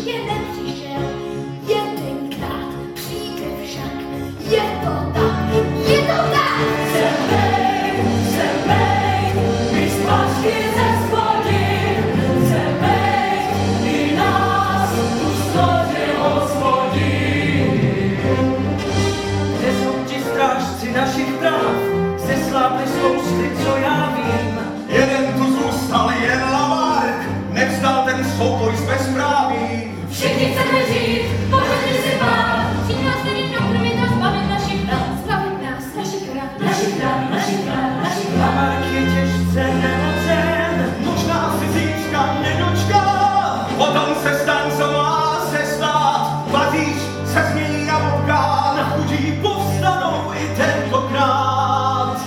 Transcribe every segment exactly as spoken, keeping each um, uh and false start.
ještě nepřišel. Jedenkrát přijde však, je to tak, je to tak. Semej, semej, my zpátky ze spodin, semej, i nás usnadil Hospodin. Kde jsou ti strážci našich práv? Zeslábli spousty, co já vím. Jeden tu zůstal jen Lamarck, nevzdal ten souboj s bezpráví. Všichni chceme žít, pohodlně si pár, Přijď nás tedy do krvi nás zbavit našich práv, zbavit nás našich práv, našich práv, našich práv, našich práv. Lamarck je těžce nemocen. Možná si zítřka nedočká, potom se stan, co má se stát. Paříž se změní na vulkán, chudí povstanou i tentokrát.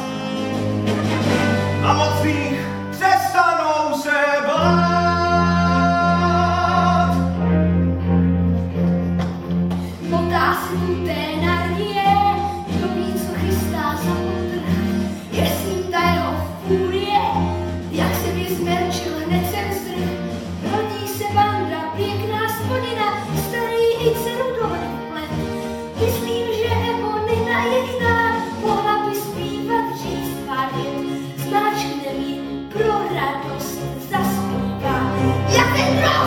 A mocných přestanou se bát. motá se tu té Narnie, kdo ví, co chystá za potrh. Je s ním ta jeho fúrie, jak se vyzmerčil hned sem strh. Rodí se banda, pěkná spodina, starý i dceru dohodl let. Myslím, že Eponina jediná mohla by zpívat říct pár vět. Zmáčkne mi pro radost zaspívá. Jak ten drog!